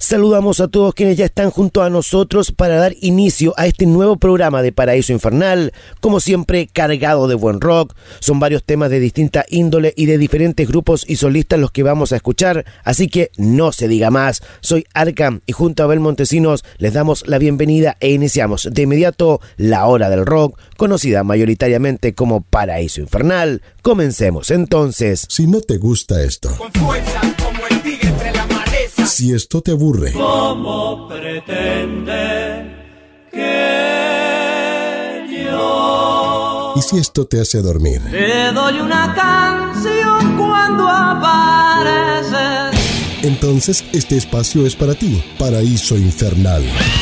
Saludamos a todos quienes ya están junto a nosotros para dar inicio a este nuevo programa de Paraíso Infernal, como siempre cargado de buen rock. Son varios temas de distinta índole y de diferentes grupos y solistas los que vamos a escuchar, así que no se diga más. Soy Arkham y junto a Abel Montesinos les damos la bienvenida e iniciamos de inmediato la hora del rock, conocida mayoritariamente como Paraíso Infernal. Comencemos entonces. Si no te gusta esto, con fuerza como el tigre entre la maleza. Si esto te aburre, ¿cómo pretende que yo? Y si esto te hace dormir, Te doy una canción cuando apareces. Entonces este espacio es para ti. Paraíso Infernal.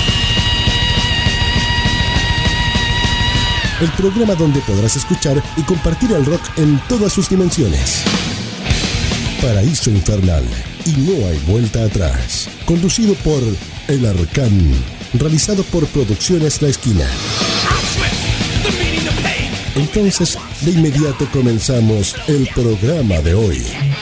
El programa donde podrás escuchar y compartir el rock en todas sus dimensiones. Paraíso Infernal. Y no hay vuelta atrás. Conducido por El Arcán. Realizado por Producciones La Esquina. Entonces, de inmediato comenzamos el programa de hoy.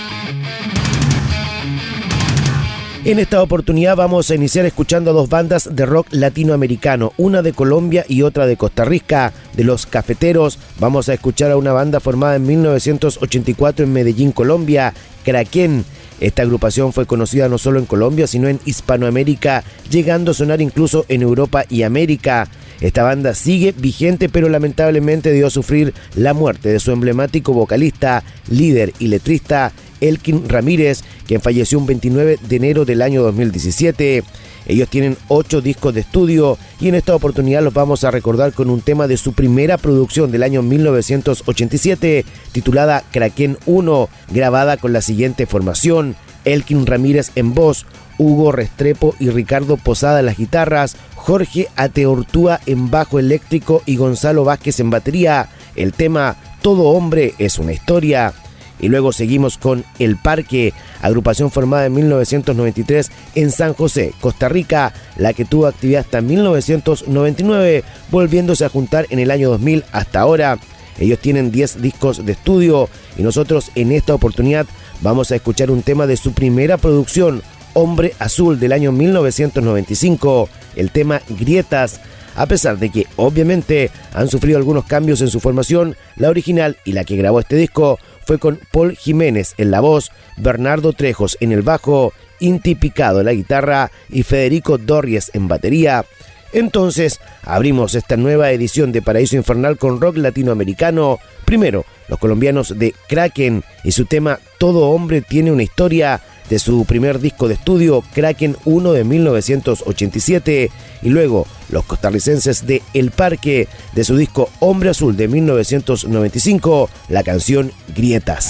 En esta oportunidad vamos a iniciar escuchando a dos bandas de rock latinoamericano, una de Colombia y otra de Costa Rica. De Los Cafeteros vamos a escuchar a una banda formada en 1984 en Medellín, Colombia, Kraken. Esta agrupación fue conocida no solo en Colombia, sino en Hispanoamérica, llegando a sonar incluso en Europa y América. Esta banda sigue vigente, pero lamentablemente dio a sufrir la muerte de su emblemático vocalista, líder y letrista, Elkin Ramírez, quien falleció un 29 de enero del año 2017. Ellos tienen 8 discos de estudio y en esta oportunidad los vamos a recordar con un tema de su primera producción del año 1987, titulada Kraken 1, grabada con la siguiente formación: Elkin Ramírez en voz, Hugo Restrepo y Ricardo Posada en las guitarras, Jorge Ateortúa en bajo eléctrico y Gonzalo Vázquez en batería. El tema Todo hombre es una historia. Y luego seguimos con El Parque, agrupación formada en 1993 en San José, Costa Rica, la que tuvo actividad hasta 1999, volviéndose a juntar en el año 2000 hasta ahora. Ellos tienen 10 discos de estudio y nosotros en esta oportunidad vamos a escuchar un tema de su primera producción, Hombre Azul, del año 1995, el tema Grietas. A pesar de que obviamente han sufrido algunos cambios en su formación, la original y la que grabó este disco fue con Paul Jiménez en la voz, Bernardo Trejos en el bajo, Inti Picado en la guitarra y Federico Dorries en batería. Entonces, abrimos esta nueva edición de Paraíso Infernal con rock latinoamericano. Primero, los colombianos de Kraken y su tema Todo hombre tiene una historia, de su primer disco de estudio, Kraken 1 de 1987, y luego los costarricenses de El Parque, de su disco Hombre Azul de 1995, la canción Grietas.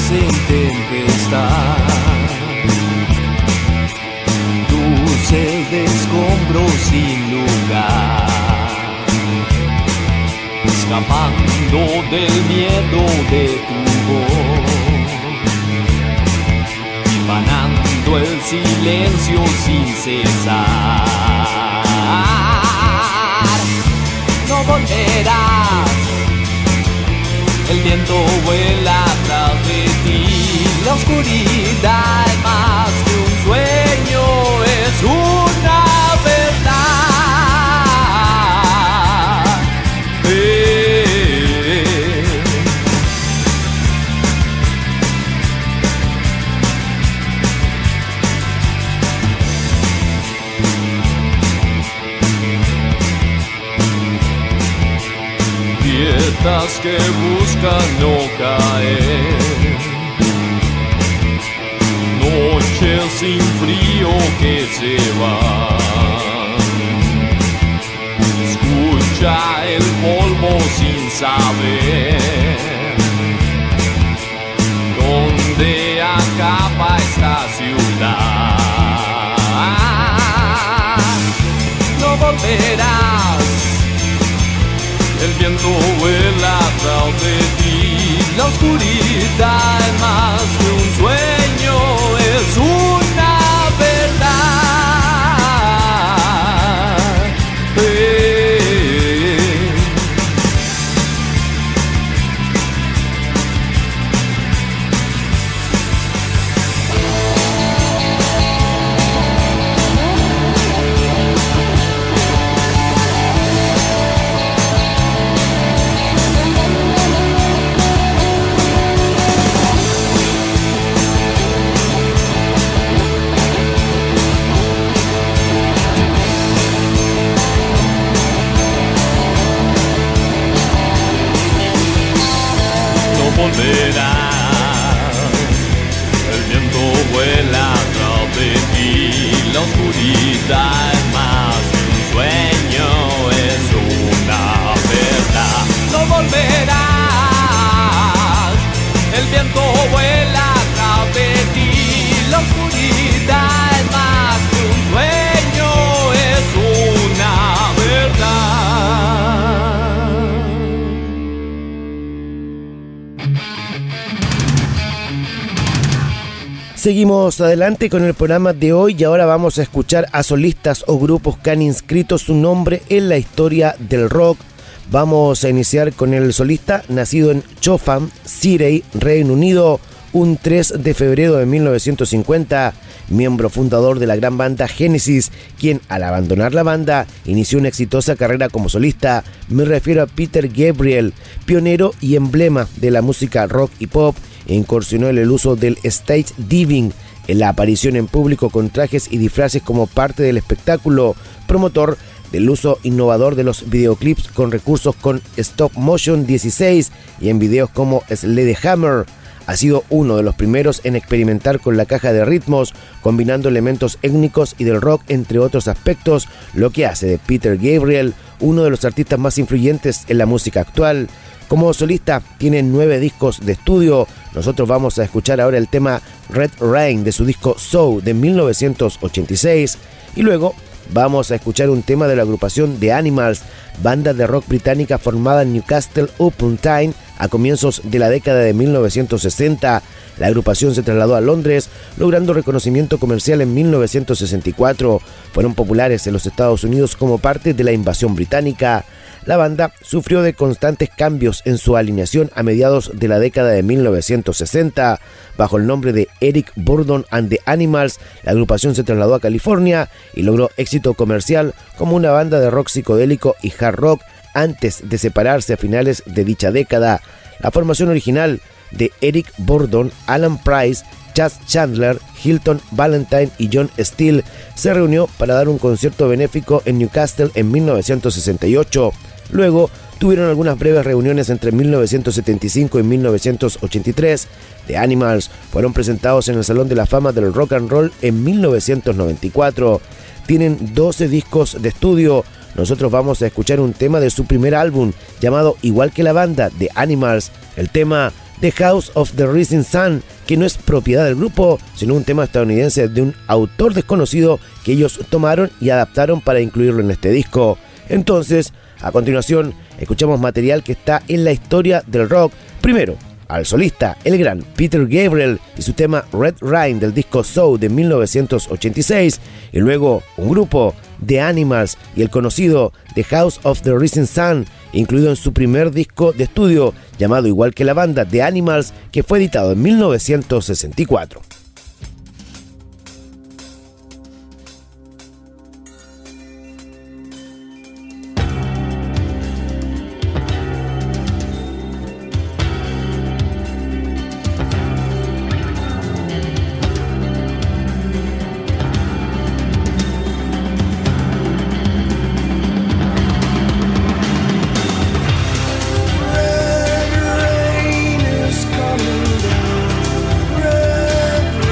en tempestad, luces de escombros sin lugar, escapando del miedo de tu voz, divanando el silencio sin cesar. No volverás, el viento vuela atrás de ti, la oscuridad es más que un sueño, es una verdad. Grietas que buscan no caer, noches sin frío que se van, escucha el polvo sin saber dónde acaba esta ciudad. No volverás, el viento vuela atrás de ti, la oscuridad es más que un sueño, es una verdad. Volverás, el viento vuela atrás de ti, la oscuridad es más que un sueño, es una verdad. No volverás, el viento vuela atrás de ti, la oscuridad es más que un sueño, es una verdad. Seguimos adelante con el programa de hoy y ahora vamos a escuchar a solistas o grupos que han inscrito su nombre en la historia del rock. Vamos a iniciar con el solista nacido en Chatham, Surrey, Reino Unido, un 3 de febrero de 1950, miembro fundador de la gran banda Genesis, quien al abandonar la banda inició una exitosa carrera como solista. Me refiero a Peter Gabriel, pionero y emblema de la música rock y pop. Incursionó en el uso del stage diving, en la aparición en público con trajes y disfraces como parte del espectáculo, promotor del uso innovador de los videoclips con recursos con stop motion 16 y en videos como Sledgehammer. Ha sido uno de los primeros en experimentar con la caja de ritmos, combinando elementos étnicos y del rock entre otros aspectos, lo que hace de Peter Gabriel uno de los artistas más influyentes en la música actual. Como solista tiene 9 discos de estudio. Nosotros vamos a escuchar ahora el tema Red Rain de su disco So de 1986 y luego vamos a escuchar un tema de la agrupación The Animals, banda de rock británica formada en Newcastle upon Tyne a comienzos de la década de 1960. La agrupación se trasladó a Londres, logrando reconocimiento comercial en 1964. Fueron populares en los Estados Unidos como parte de la invasión británica. La banda sufrió de constantes cambios en su alineación a mediados de la década de 1960. Bajo el nombre de Eric Burdon and the Animals, la agrupación se trasladó a California y logró éxito comercial como una banda de rock psicodélico y hard rock antes de separarse a finales de dicha década. La formación original de Eric Burdon, Alan Price, Chas Chandler, Hilton Valentine y John Steele se reunió para dar un concierto benéfico en Newcastle en 1968. Luego tuvieron algunas breves reuniones entre 1975 y 1983. The Animals fueron presentados en el Salón de la Fama del Rock and Roll en 1994. Tienen 12 discos de estudio. Nosotros vamos a escuchar un tema de su primer álbum llamado igual que la banda, The Animals, el tema The House of the Rising Sun, que no es propiedad del grupo, sino un tema estadounidense de un autor desconocido que ellos tomaron y adaptaron para incluirlo en este disco. Entonces, a continuación, escuchamos material que está en la historia del rock. Primero, al solista, el gran Peter Gabriel y su tema Red Rain del disco So de 1986, y luego un grupo, The Animals, y el conocido The House of the Rising Sun, incluido en su primer disco de estudio, llamado igual que la banda The Animals, que fue editado en 1964. Red rain is coming down. Red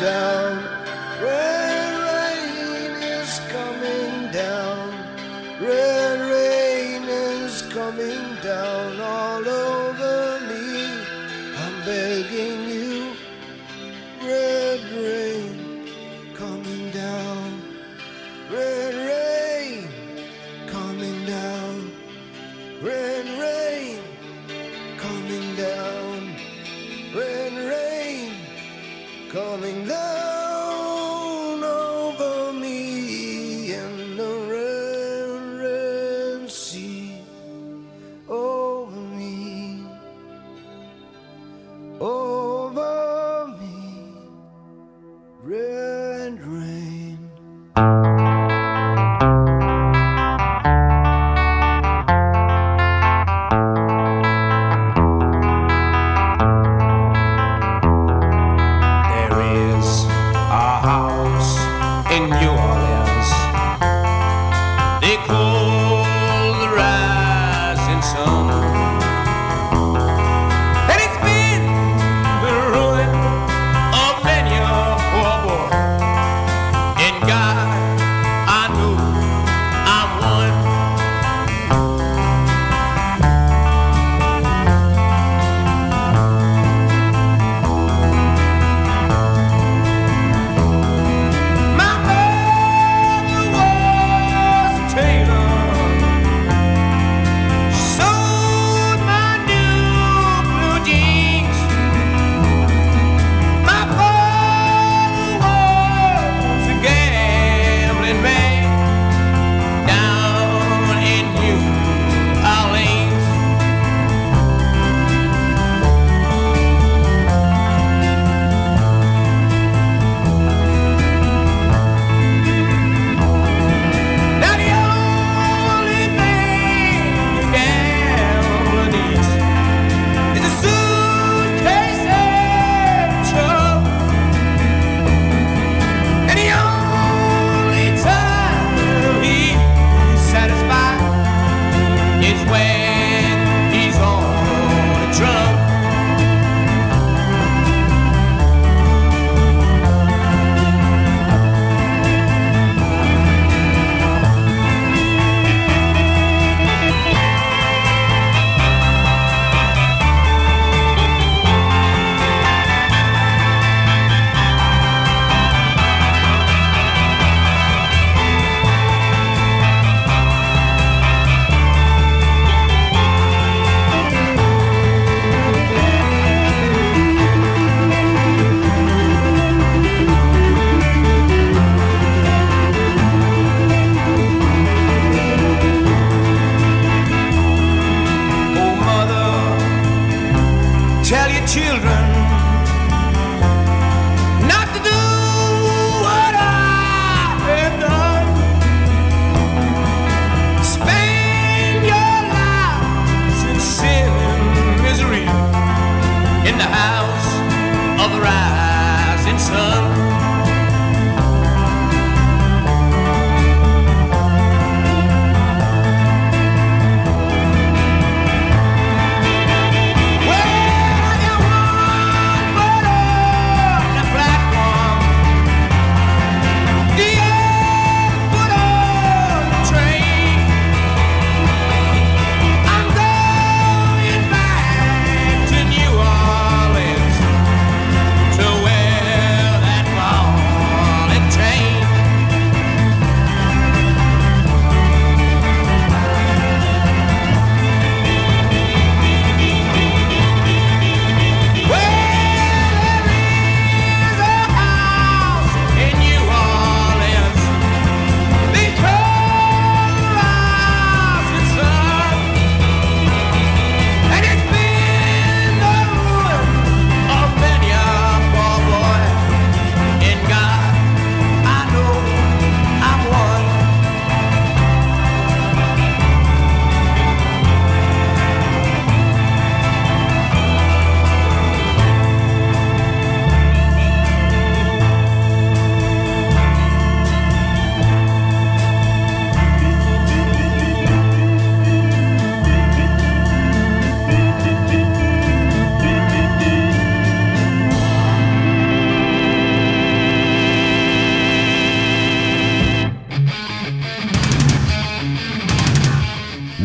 down. Red rain is coming down. Red rain is coming down all over me. I'm begging you. Red rain coming down. Red rain coming down. Red rain coming down. Red rain coming down over me in the red, red sea over me, over me, red rain. In New Orleans, they call the rising sun, and it's been the ruin of many a poor boy. And God, I know I'm one. Tell your children not to do what I have done. Spend your lives in sin and misery in the house of the rising sun. To where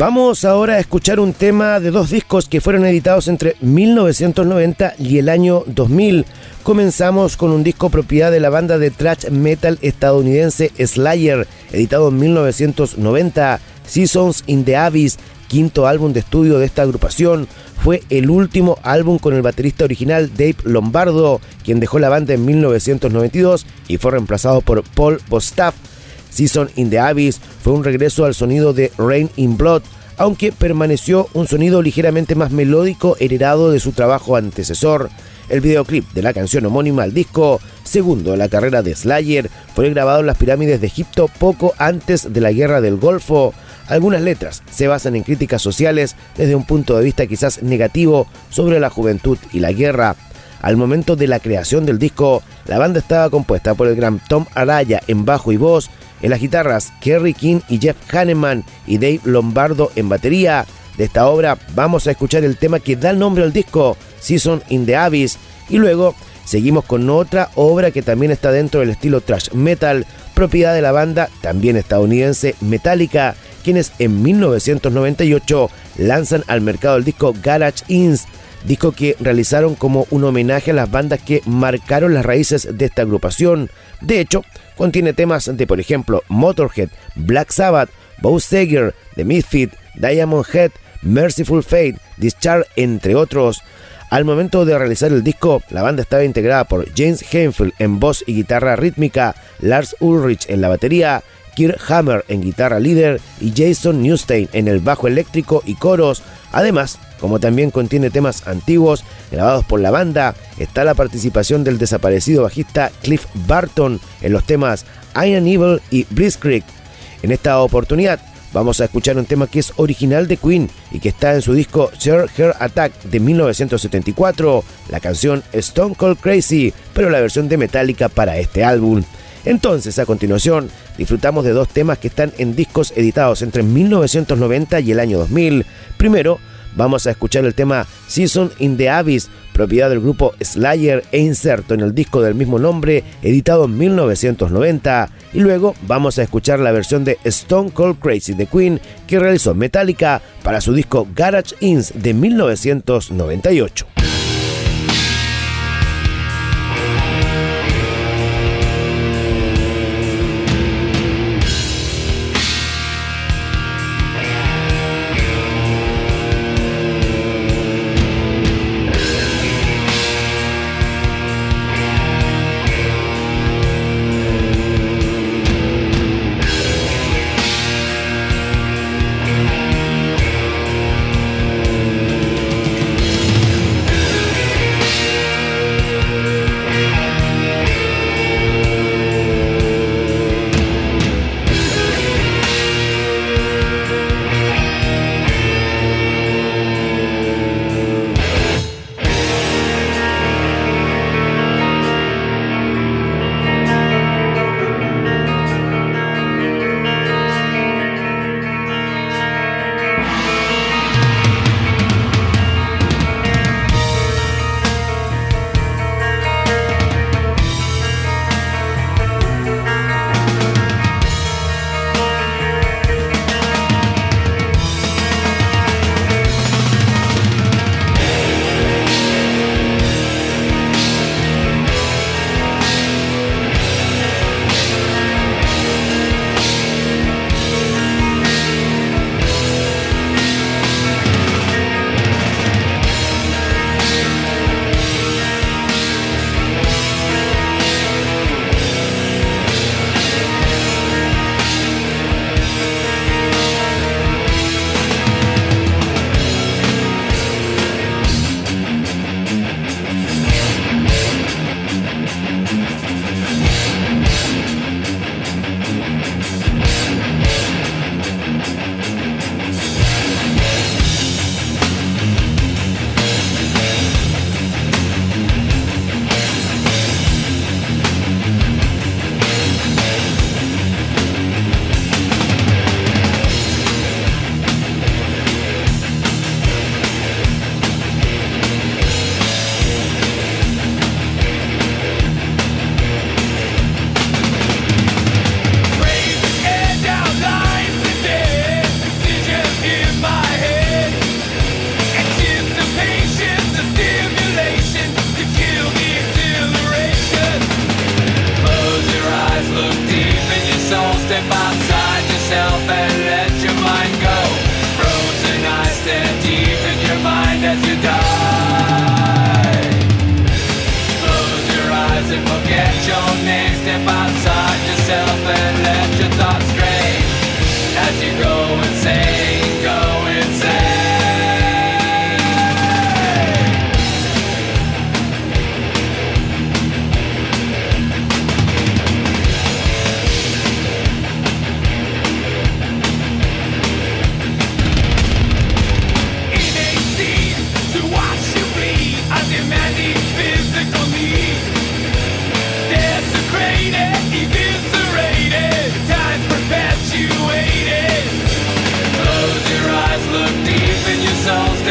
Vamos ahora a escuchar un tema de dos discos que fueron editados entre 1990 y el año 2000. Comenzamos con un disco propiedad de la banda de thrash metal estadounidense Slayer, editado en 1990, Seasons in the Abyss, quinto álbum de estudio de esta agrupación. Fue el último álbum con el baterista original Dave Lombardo, quien dejó la banda en 1992 y fue reemplazado por Paul Bostaph. Season in the Abyss fue un regreso al sonido de Rain in Blood, aunque permaneció un sonido ligeramente más melódico heredado de su trabajo antecesor. El videoclip de la canción homónima al disco, segundo de la carrera de Slayer, fue grabado en las pirámides de Egipto poco antes de la Guerra del Golfo. Algunas letras se basan en críticas sociales desde un punto de vista quizás negativo sobre la juventud y la guerra. Al momento de la creación del disco, la banda estaba compuesta por el gran Tom Araya en bajo y voz, en las guitarras Kerry King y Jeff Hanneman y Dave Lombardo en batería. De esta obra vamos a escuchar el tema que da el nombre al disco, Season in the Abyss, y luego seguimos con otra obra que también está dentro del estilo thrash metal, propiedad de la banda también estadounidense Metallica, quienes en 1998 lanzan al mercado el disco Garage Inc., disco que realizaron como un homenaje a las bandas que marcaron las raíces de esta agrupación. De hecho, contiene temas de, por ejemplo, Motorhead, Black Sabbath, Bow Seger, The Misfits, Diamond Head, Merciful Fate, Discharge, entre otros. Al momento de realizar el disco, la banda estaba integrada por James Hetfield en voz y guitarra rítmica, Lars Ulrich en la batería, Kirk Hammer en guitarra líder y Jason Newsted en el bajo eléctrico y coros. Además, como también contiene temas antiguos grabados por la banda, está la participación del desaparecido bajista Cliff Barton en los temas Iron Evil y Blitzkrieg. En esta oportunidad vamos a escuchar un tema que es original de Queen y que está en su disco Sheer Heart Attack de 1974, la canción Stone Cold Crazy, pero la versión de Metallica para este álbum. Entonces, a continuación, disfrutamos de dos temas que están en discos editados entre 1990 y el año 2000. Primero, vamos a escuchar el tema Season in the Abyss, propiedad del grupo Slayer e inserto en el disco del mismo nombre, editado en 1990. Y luego vamos a escuchar la versión de Stone Cold Crazy de Queen que realizó Metallica para su disco Garage Inc. de 1998.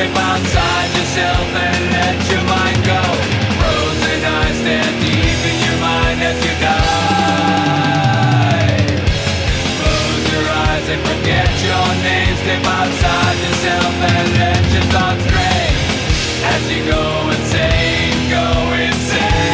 step outside yourself and let your mind go. Frozen eyes stare deep in your mind as you die. Close your eyes and forget your name. Step outside yourself and let your thoughts stray. As you go insane, go insane.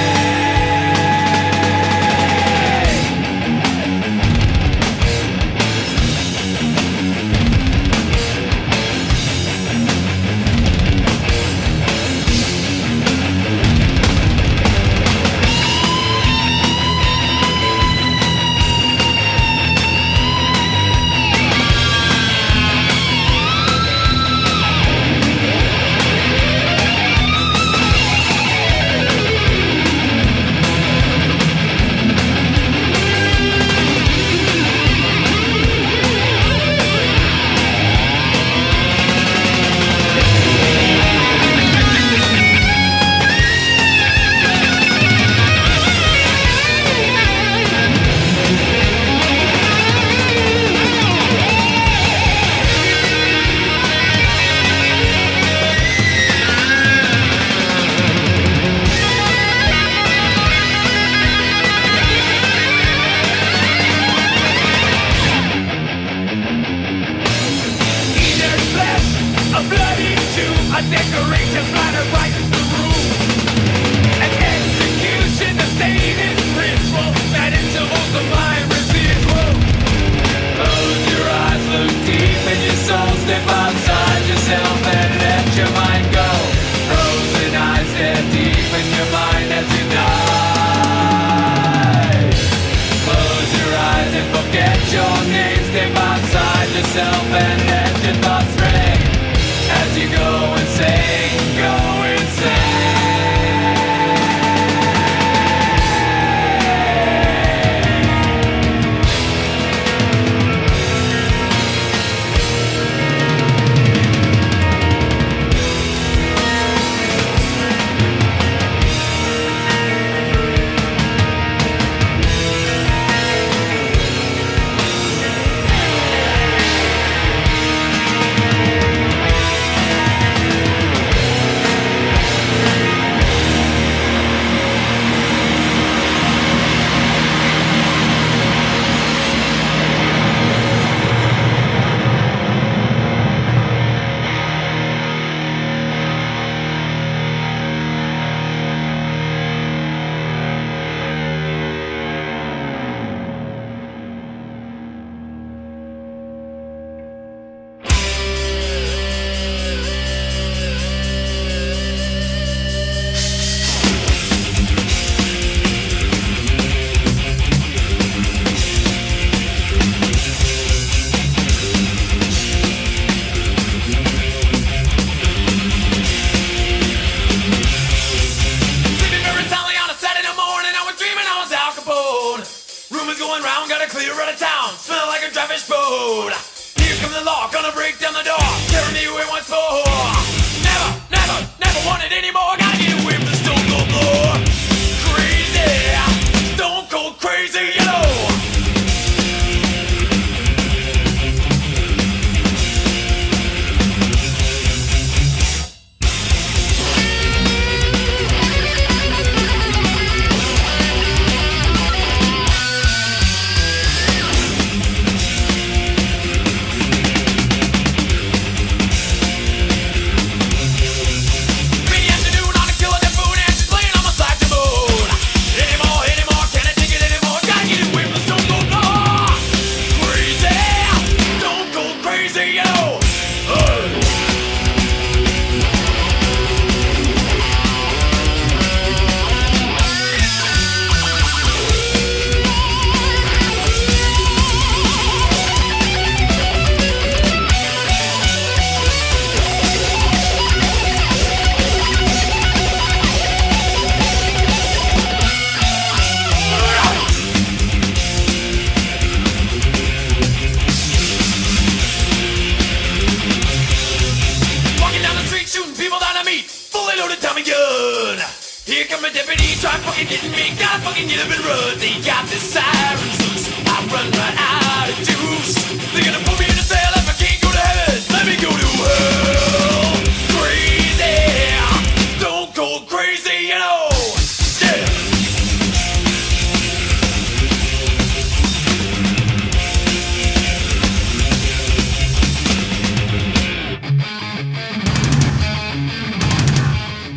fucking hitting me, God fucking get up and run. They got the sirens loose, I run right out of juice. They're gonna put me in a cell if I can't go to heaven. Let me go to hell. Crazy.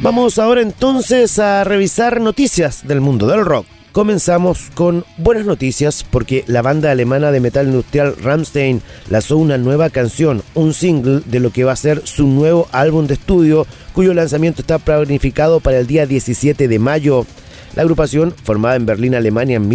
Vamos ahora entonces a revisar noticias del mundo del rock. Comenzamos con buenas noticias porque la banda alemana de metal industrial Rammstein lanzó una nueva canción, un single de lo que va a ser su nuevo álbum de estudio, cuyo lanzamiento está planificado para el día 17 de mayo. La agrupación, formada en Berlín, Alemania en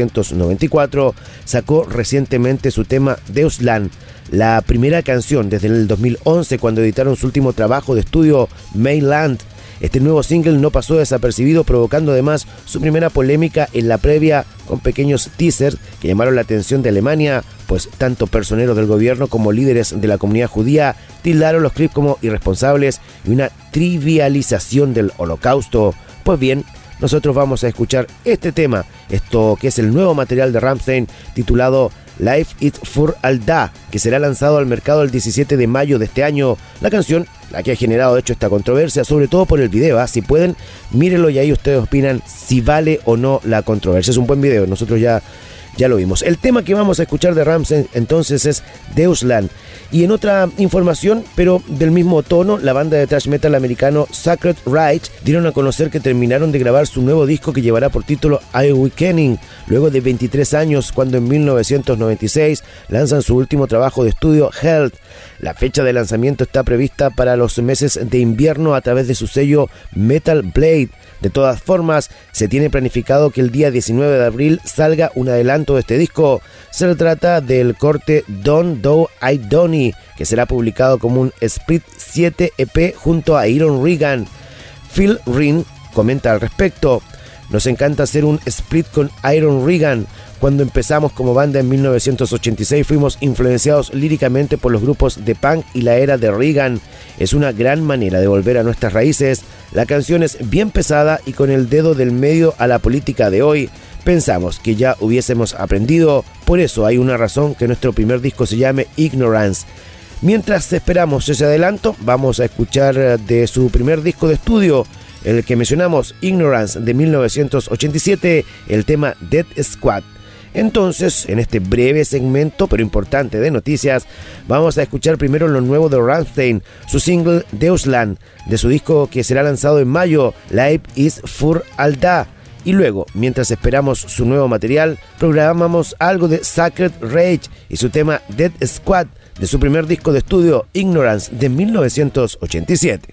1994, sacó recientemente su tema Deutschland, la primera canción desde el 2011 cuando editaron su último trabajo de estudio Mainland. Este nuevo single no pasó desapercibido, provocando además su primera polémica en la previa con pequeños teasers que llamaron la atención de Alemania, pues tanto personeros del gobierno como líderes de la comunidad judía tildaron los clips como irresponsables y una trivialización del holocausto. Pues bien, nosotros vamos a escuchar este tema, esto que es el nuevo material de Rammstein titulado Life ist für all da, que será lanzado al mercado el 17 de mayo de este año. La canción, la que ha generado de hecho esta controversia, sobre todo por el video, si pueden, mírenlo y ahí ustedes opinan si vale o no la controversia. Es un buen video, nosotros ya lo vimos. El tema que vamos a escuchar de Rammstein entonces es Deutschland. Y en otra información, pero del mismo tono, la banda de thrash metal americano Sacred Reich dieron a conocer que terminaron de grabar su nuevo disco que llevará por título Awakening, luego de 23 años, cuando en 1996 lanzan su último trabajo de estudio Health. La fecha de lanzamiento está prevista para los meses de invierno a través de su sello Metal Blade. De todas formas, se tiene planificado que el día 19 de abril salga un adelanto de este disco. Se trata del corte Don't Do I Donny, que será publicado como un Split 7 EP junto a Iron Regan. Phil Rin comenta al respecto: nos encanta hacer un split con Iron Regan. Cuando empezamos como banda en 1986 fuimos influenciados líricamente por los grupos de punk y la era de Reagan. Es una gran manera de volver a nuestras raíces. La canción es bien pesada y con el dedo del medio a la política de hoy. Pensamos que ya hubiésemos aprendido, por eso hay una razón que nuestro primer disco se llame Ignorance. Mientras esperamos ese adelanto, vamos a escuchar de su primer disco de estudio, el que mencionamos, Ignorance, de 1987, el tema Dead Squad. Entonces, en este breve segmento, pero importante de noticias, vamos a escuchar primero lo nuevo de Rammstein, su single Deutschland, de su disco que será lanzado en mayo, Life ist für all da. Y luego, mientras esperamos su nuevo material, programamos algo de Sacred Reich y su tema Dead Squad, de su primer disco de estudio Ignorance, de 1987.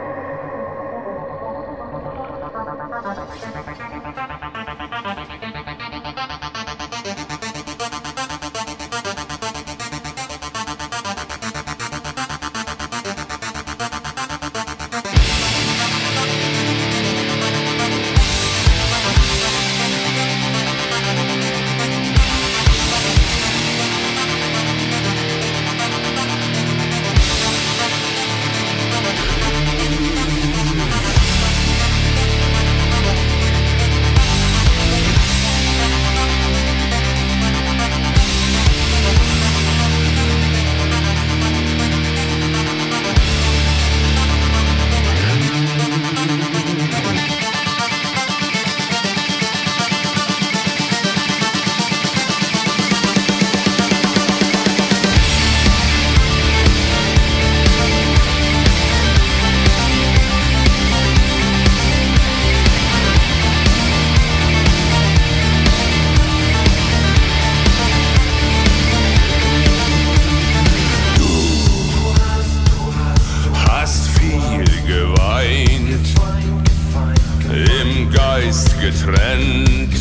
Getrennt,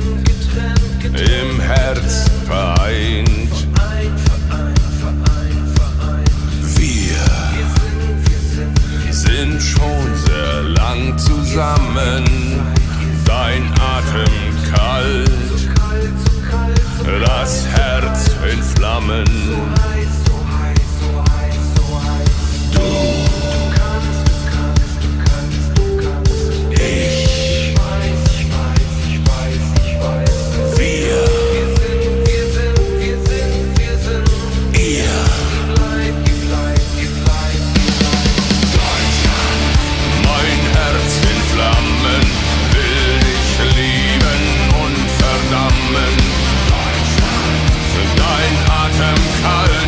im Herz vereint. Wir sind schon sehr lang zusammen, dein Atem kalt, das Herz in Flammen. Dein Atem kalt.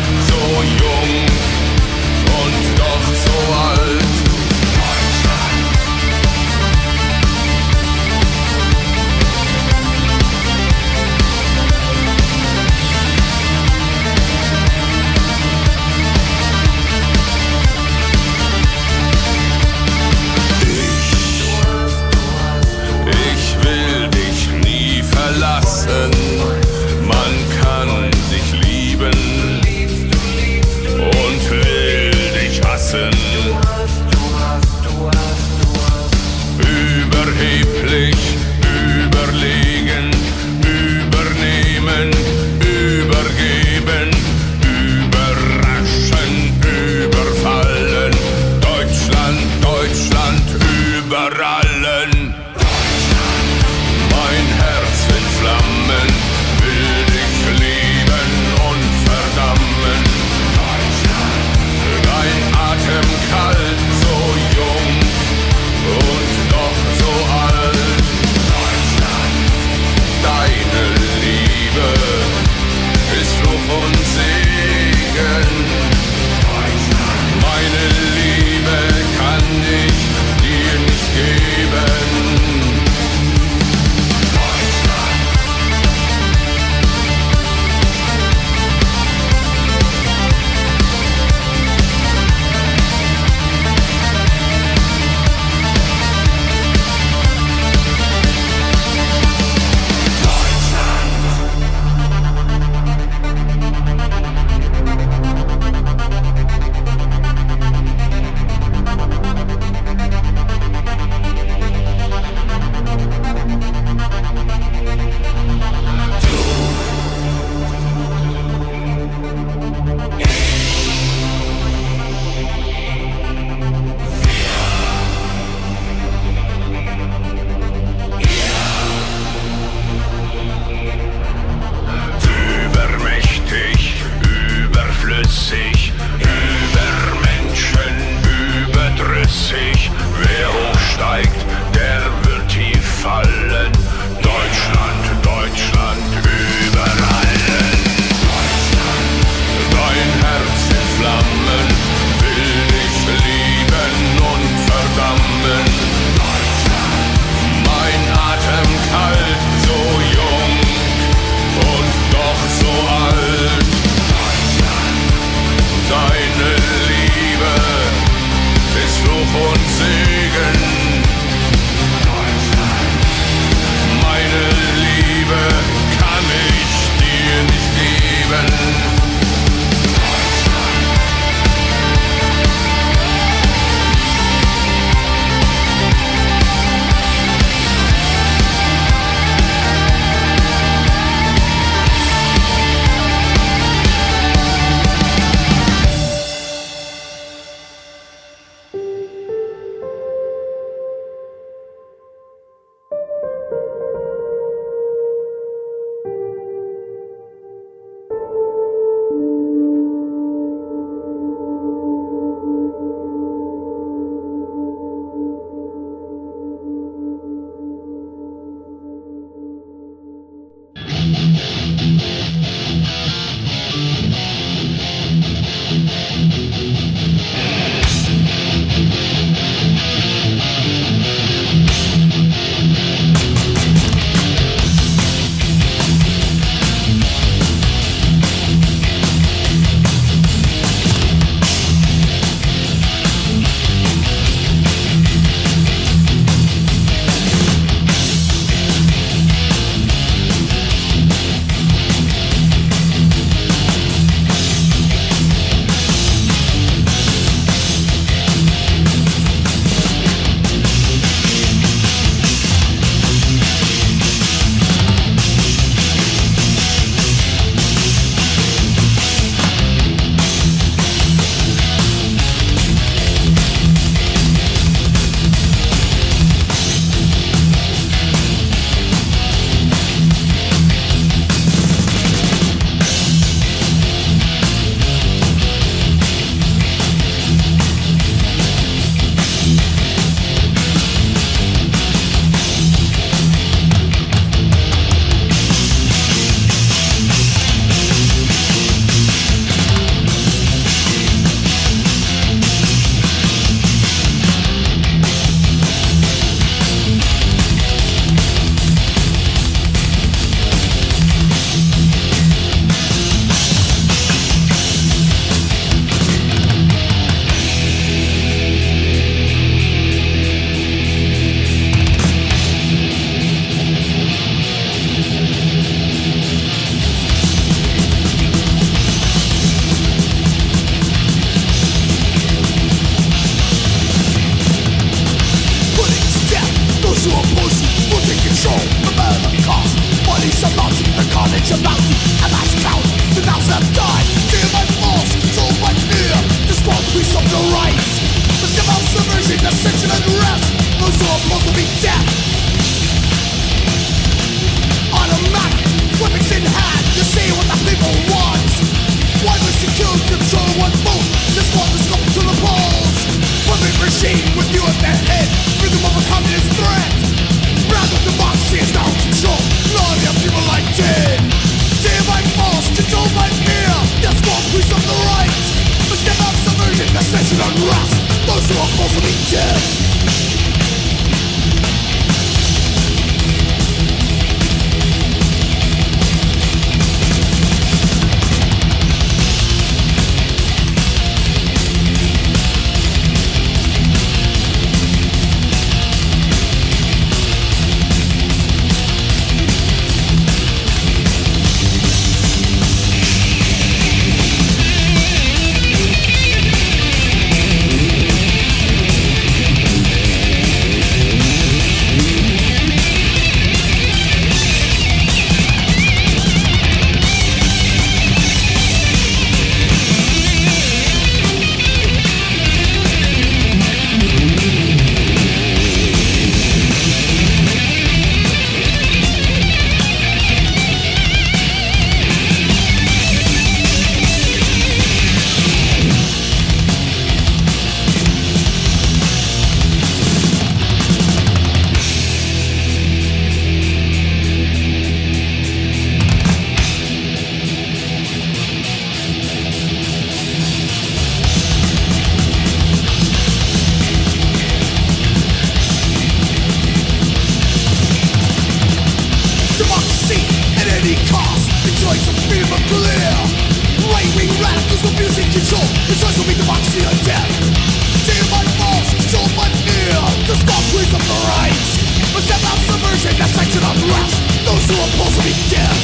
any cost. Enjoy some freedom of clear. Right-wing radicals abusing control. The choice will be democracy or death. Dear by false, control by fear. To stop ways of the right. But step out subversion, that section of left. Those who oppose will be dead.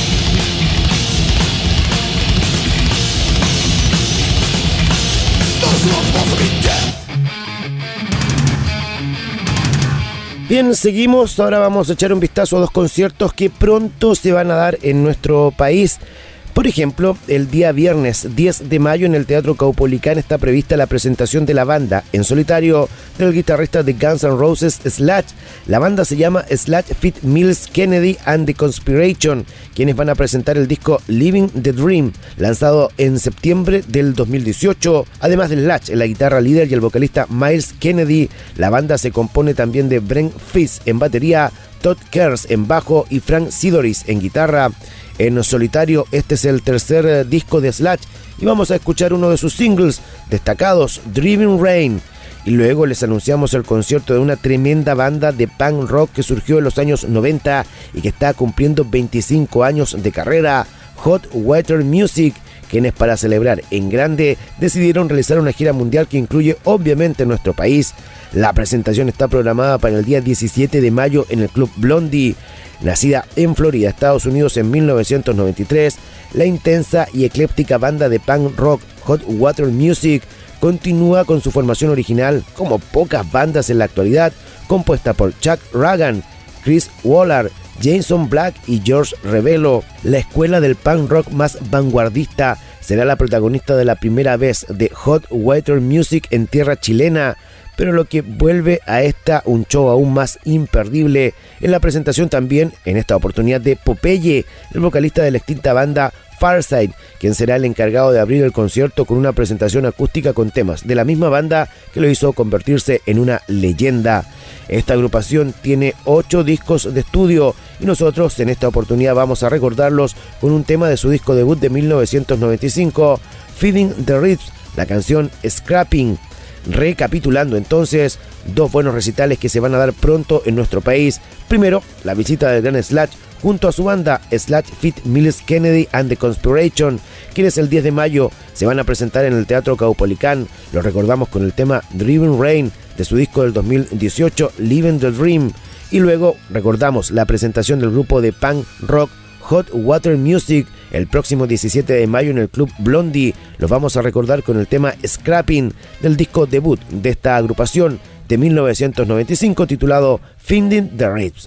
Those who oppose will be dead. Bien, seguimos. Ahora vamos a echar un vistazo a dos conciertos que pronto se van a dar en nuestro país. Por ejemplo, el día viernes 10 de mayo en el Teatro Caupolicán está prevista la presentación de la banda en solitario del guitarrista de Guns N' Roses, Slash. La banda se llama Slash Feat. Myles Kennedy and the Conspiration, quienes van a presentar el disco Living the Dream, lanzado en septiembre del 2018. Además de Slash en la guitarra líder y el vocalista Myles Kennedy, la banda se compone también de Brent Fizz en batería, Todd Kers en bajo y Frank Sidoris en guitarra. En solitario, este es el tercer disco de Slash y vamos a escuchar uno de sus singles destacados, Driving Rain. Y luego les anunciamos el concierto de una tremenda banda de punk rock que surgió en los años 90 y que está cumpliendo 25 años de carrera, Hot Water Music, quienes para celebrar en grande decidieron realizar una gira mundial que incluye obviamente nuestro país. La presentación está programada para el día 17 de mayo en el Club Blondie. Nacida en Florida, Estados Unidos en 1993, la intensa y ecléptica banda de punk rock Hot Water Music continúa con su formación original como pocas bandas en la actualidad, compuesta por Chuck Ragan, Chris Waller, Jason Black y George Rebelo. La escuela del punk rock más vanguardista será la protagonista de la primera vez de Hot Water Music en tierra chilena, pero lo que vuelve a esta un show aún más imperdible en la presentación también, en esta oportunidad, de Popeye, el vocalista de la extinta banda Farside, quien será el encargado de abrir el concierto con una presentación acústica con temas de la misma banda que lo hizo convertirse en una leyenda. Esta agrupación tiene 8 discos de estudio y nosotros en esta oportunidad vamos a recordarlos con un tema de su disco debut de 1995, Feeding the Rhythms, la canción Scrapping. Recapitulando entonces, dos buenos recitales que se van a dar pronto en nuestro país. Primero, la visita del gran Slash junto a su banda Slash Feat. Myles Kennedy and the Conspiration, quienes el 10 de mayo se van a presentar en el Teatro Caupolicán. Los recordamos con el tema Driving Rain de su disco del 2018, Living the Dream. Y luego recordamos la presentación del grupo de punk rock Hot Water Music el próximo 17 de mayo en el Club Blondie. Los vamos a recordar con el tema Scrapping del disco debut de esta agrupación de 1995 titulado Finding the Rhythms.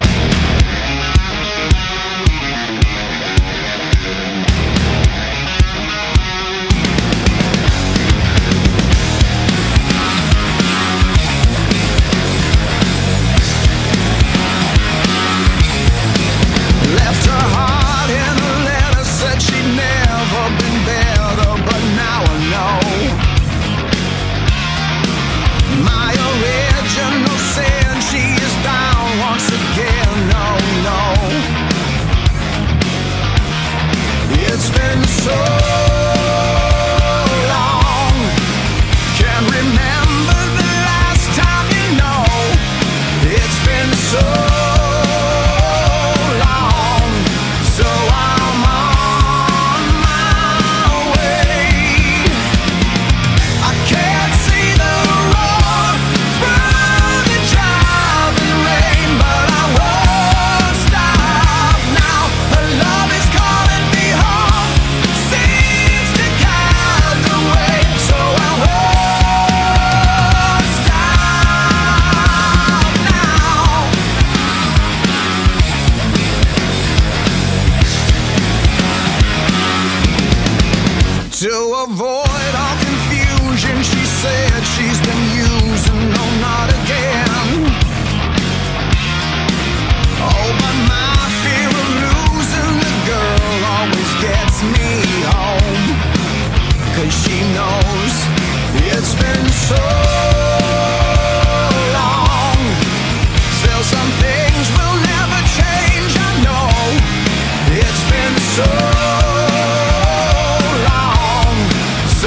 So long,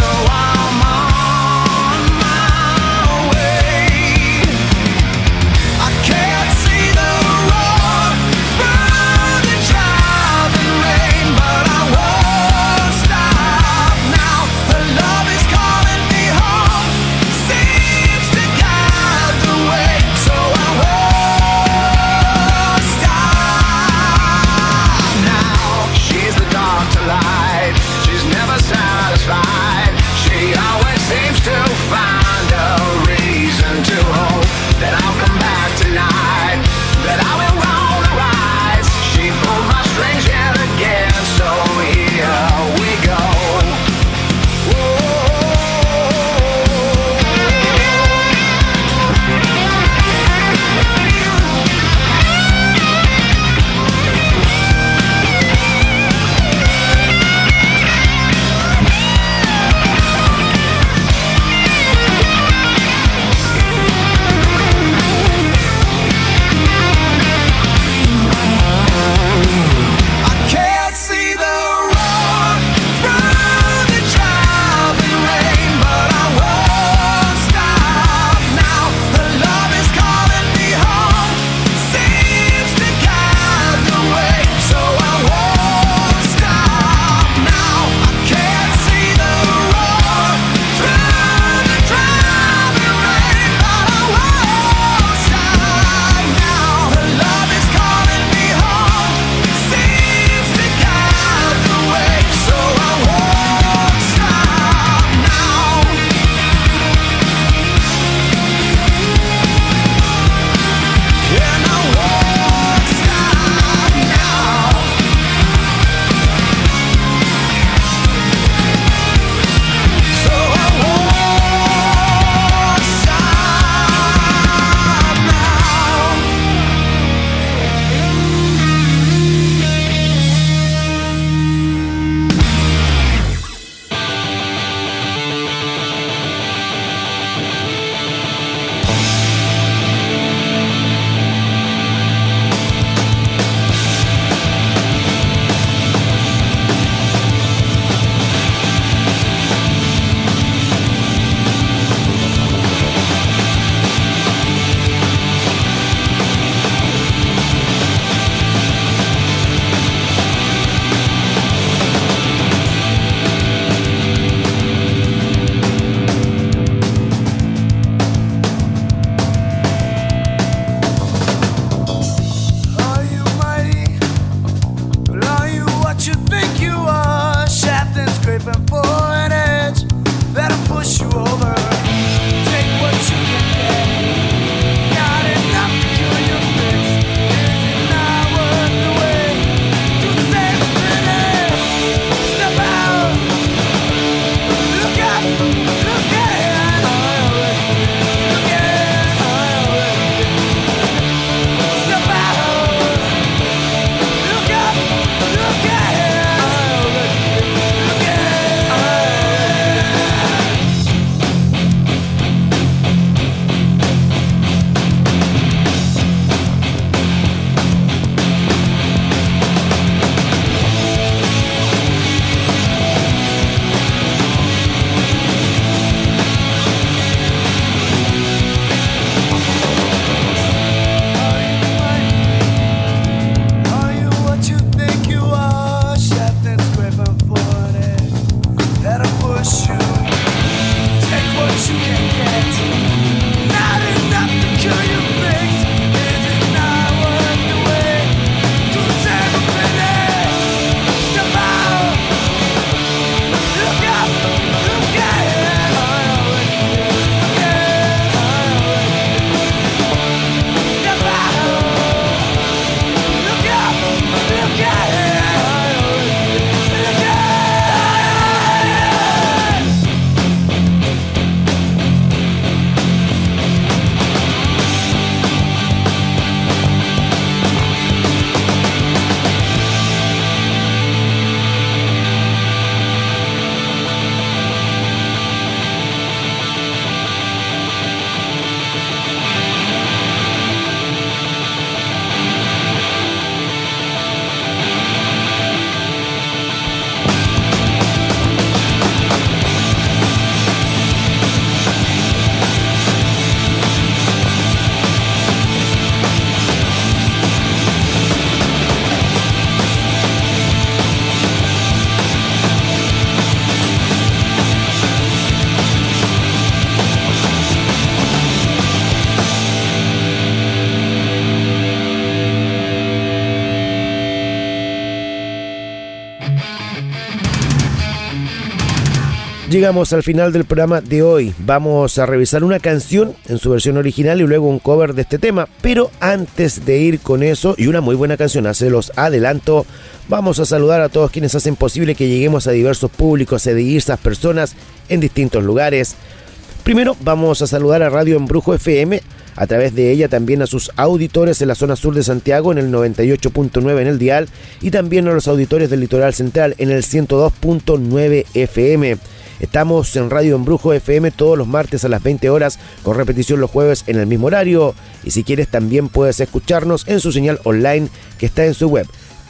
you think you are? Shaft and scraping for an edge that'll push you over. Take what you can get. Not enough to kill your fix. Is it not worth the wait to save a minute? Step out. Look up. Look ahead. Look ahead. Step out. Look up. Look ahead. Look Are you what you think you are? Shaft and scraping for an edge that'll push you. Take what you can get. Not enough to kill your fix. Is it not worth the wait to save a minute? Step out. Look up. Look ahead. Look ahead. Step out. Look up, look ahead, look ahead. Llegamos al final del programa de hoy. Vamos a revisar una canción en su versión original y luego un cover de este tema. Pero antes de ir con eso, y una muy buena canción, se los adelanto, vamos a saludar a todos quienes hacen posible que lleguemos a diversos públicos, a diversas personas en distintos lugares. Primero vamos a saludar a Radio Embrujo FM, a través de ella también a sus auditores en la zona sur de Santiago en el 98.9 en el dial y también a los auditores del litoral central en el 102.9 FM. Estamos en Radio Embrujo FM todos los martes a las 20 horas, con repetición los jueves en el mismo horario. Y si quieres también puedes escucharnos en su señal online que está en su web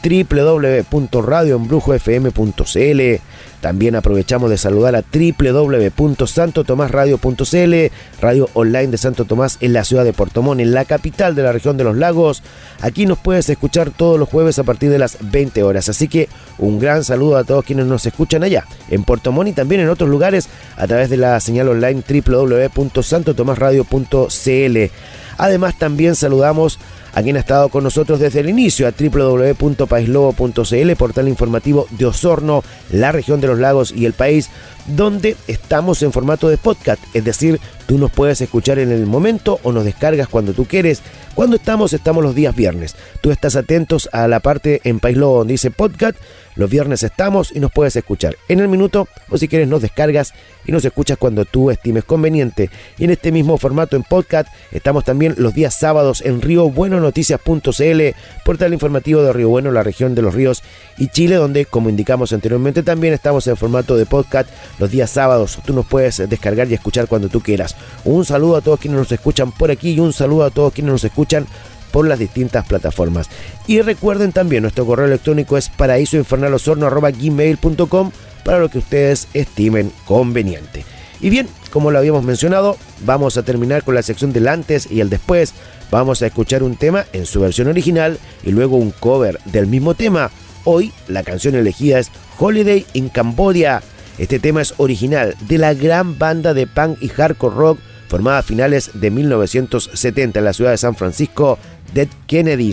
www.radioembrujofm.cl. También aprovechamos de saludar a www.santotomasradio.cl, radio online de Santo Tomás en la ciudad de Puerto Montt, en la capital de la región de los lagos. Aquí nos puedes escuchar todos los jueves a partir de las 20 horas. Así que un gran saludo a todos quienes nos escuchan allá, en Puerto Montt y también en otros lugares a través de la señal online www.santotomasradio.cl. Además también saludamos a quien ha estado con nosotros desde el inicio, a www.paislobo.cl, portal informativo de Osorno, la región de los lagos y el país, donde estamos en formato de podcast, es decir, tú nos puedes escuchar en el momento o nos descargas cuando tú quieres. Cuando estamos los días viernes. Tú estás atentos a la parte en País Lobo donde dice podcast. Los viernes estamos y nos puedes escuchar en el minuto o si quieres nos descargas y nos escuchas cuando tú estimes conveniente. Y en este mismo formato en podcast estamos también los días sábados en riobuenonoticias.cl, portal informativo de Río Bueno, la región de los ríos y Chile, donde como indicamos anteriormente también estamos en formato de podcast los días sábados. Tú nos puedes descargar y escuchar cuando tú quieras. Un saludo a todos quienes nos escuchan por aquí y un saludo a todos quienes nos escuchan por las distintas plataformas. Y recuerden también, nuestro correo electrónico es paraísoinfernalosorno@gmail.com para lo que ustedes estimen conveniente. Y bien, como lo habíamos mencionado, vamos a terminar con la sección del antes y el después. Vamos a escuchar un tema en su versión original y luego un cover del mismo tema. Hoy la canción elegida es Holiday in Cambodia. Este tema es original de la gran banda de punk y hardcore rock formada a finales de 1970 en la ciudad de San Francisco, Dead Kennedys.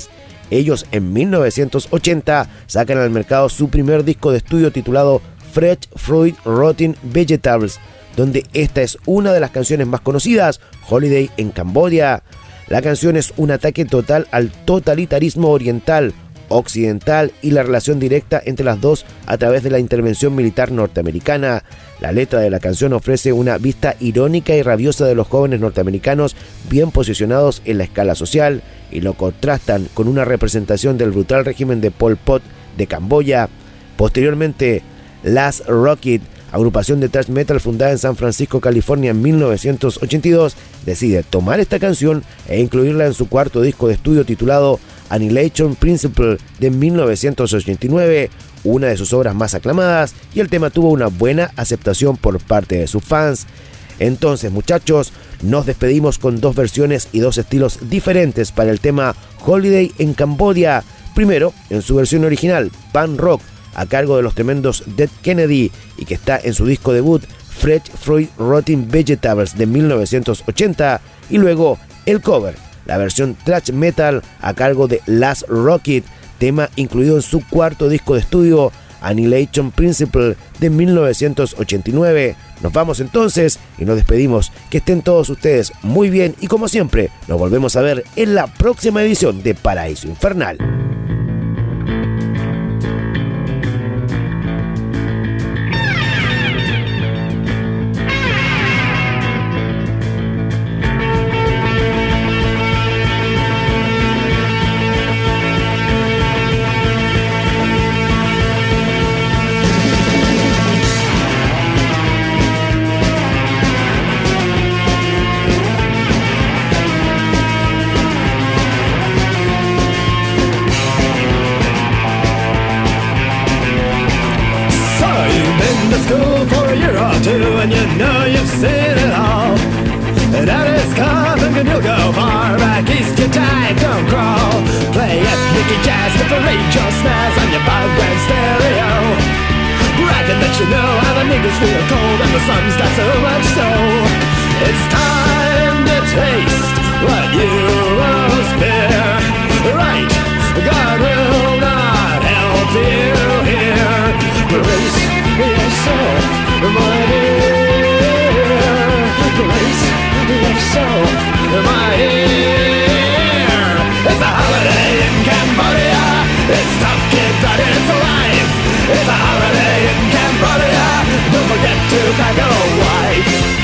Ellos en 1980 sacan al mercado su primer disco de estudio titulado Fresh Fruit Rotten Vegetables, donde esta es una de las canciones más conocidas, Holiday en Camboya. La canción es un ataque total al totalitarismo oriental, occidental y la relación directa entre las dos a través de la intervención militar norteamericana. La letra de la canción ofrece una vista irónica y rabiosa de los jóvenes norteamericanos bien posicionados en la escala social y lo contrastan con una representación del brutal régimen de Pol Pot de Camboya. Posteriormente, Last Rocket, agrupación de thrash metal fundada en San Francisco, California en 1982, decide tomar esta canción e incluirla en su cuarto disco de estudio titulado Annihilation Principle de 1989, una de sus obras más aclamadas, y el tema tuvo una buena aceptación por parte de sus fans. Entonces, muchachos, nos despedimos con dos versiones y dos estilos diferentes para el tema Holiday en Camboya. Primero, en su versión original, punk rock, a cargo de los tremendos Dead Kennedy, y que está en su disco debut Fresh Fruit Rotten Vegetables de 1980, y luego el cover, la versión thrash metal a cargo de Last Rocket, tema incluido en su cuarto disco de estudio Annihilation Principle de 1989. Nos vamos entonces y nos despedimos. Que estén todos ustedes muy bien y como siempre nos volvemos a ver en la próxima edición de Paraíso Infernal. And you know you've seen it all. That is coming and you'll go far back east, your time don't crawl. Play ethnic jazz to parade your snares on your background stereo, bragging that you know how the niggas feel cold and the sun's got so much so. It's time to taste what you most fear. Right, God will not help you here. Brace yourself, my dear. Brace yourself, my dear. It's a holiday in Cambodia. It's tough, kid, but it's life. It's a holiday in Cambodia. Don't forget to pack a wife.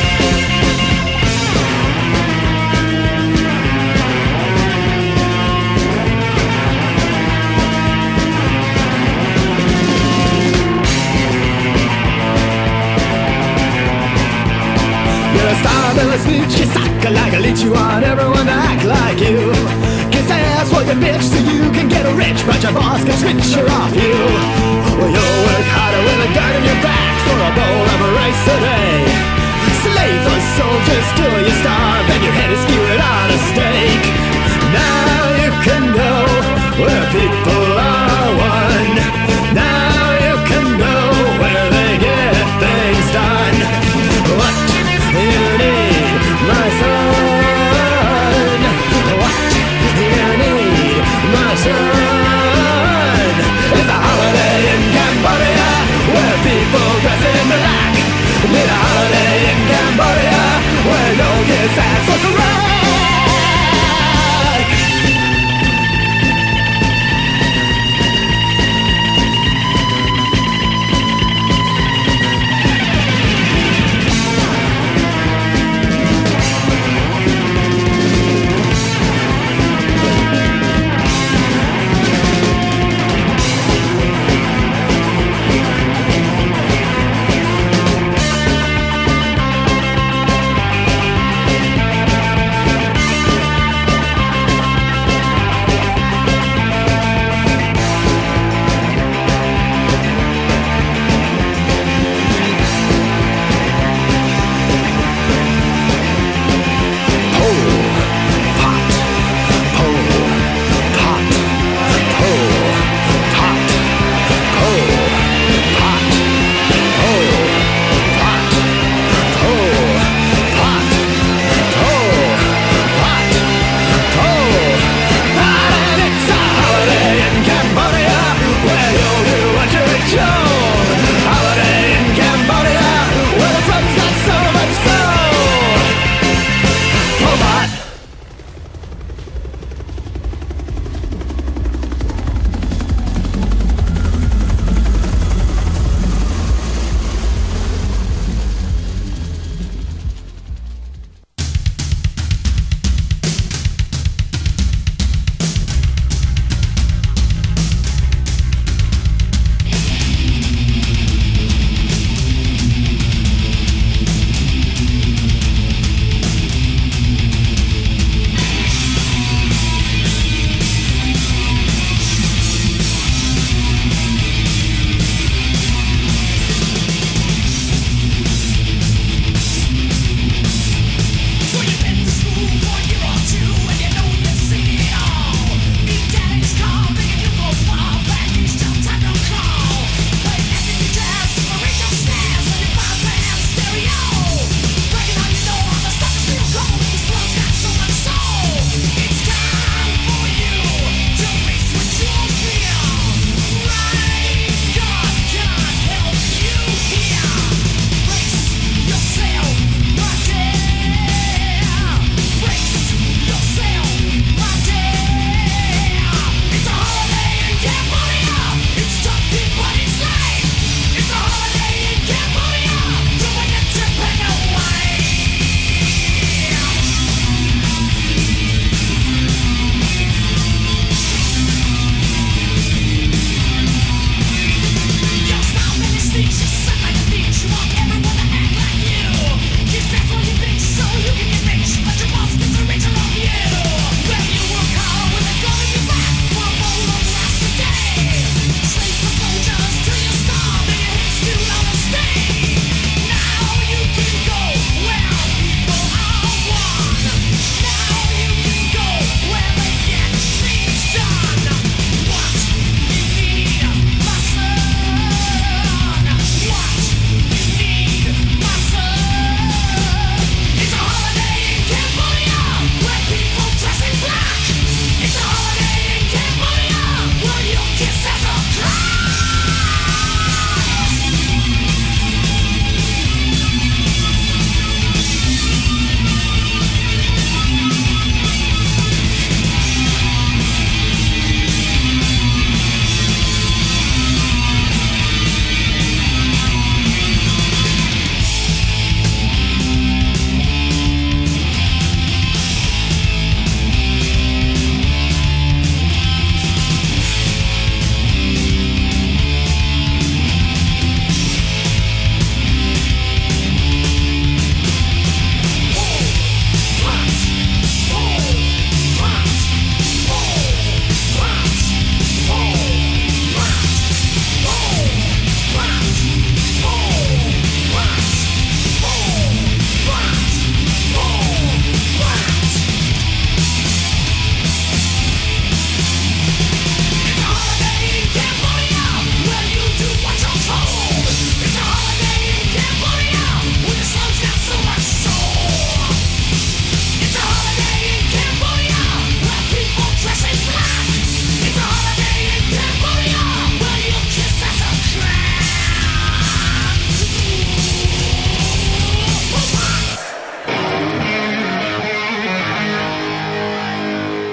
Speech, you suck like a leech. You want everyone to act like you. Kiss ass for your bitch so you can get rich, but your boss can switch her off you. Well, you'll work harder with a gun in your back for a bowl of rice a day. Slave for soldiers till you starve and your head is skewered on a stake. Now you can go where people are one. Now you can go where they get things done. What you need, my son? What you need, my son? It's a holiday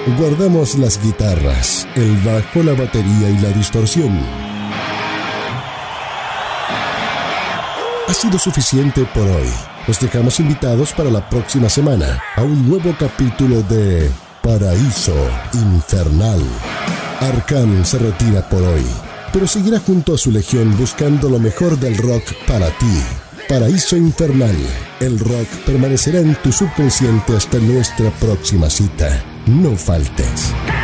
Guardamos las guitarras, el bajo, la batería y la distorsión. Ha sido suficiente por hoy. Los dejamos invitados para la próxima semana a un nuevo capítulo de Paraíso Infernal. Arkham se retira por hoy, pero seguirá junto a su legión buscando lo mejor del rock para ti. Paraíso Infernal. El rock permanecerá en tu subconsciente hasta nuestra próxima cita. No faltes.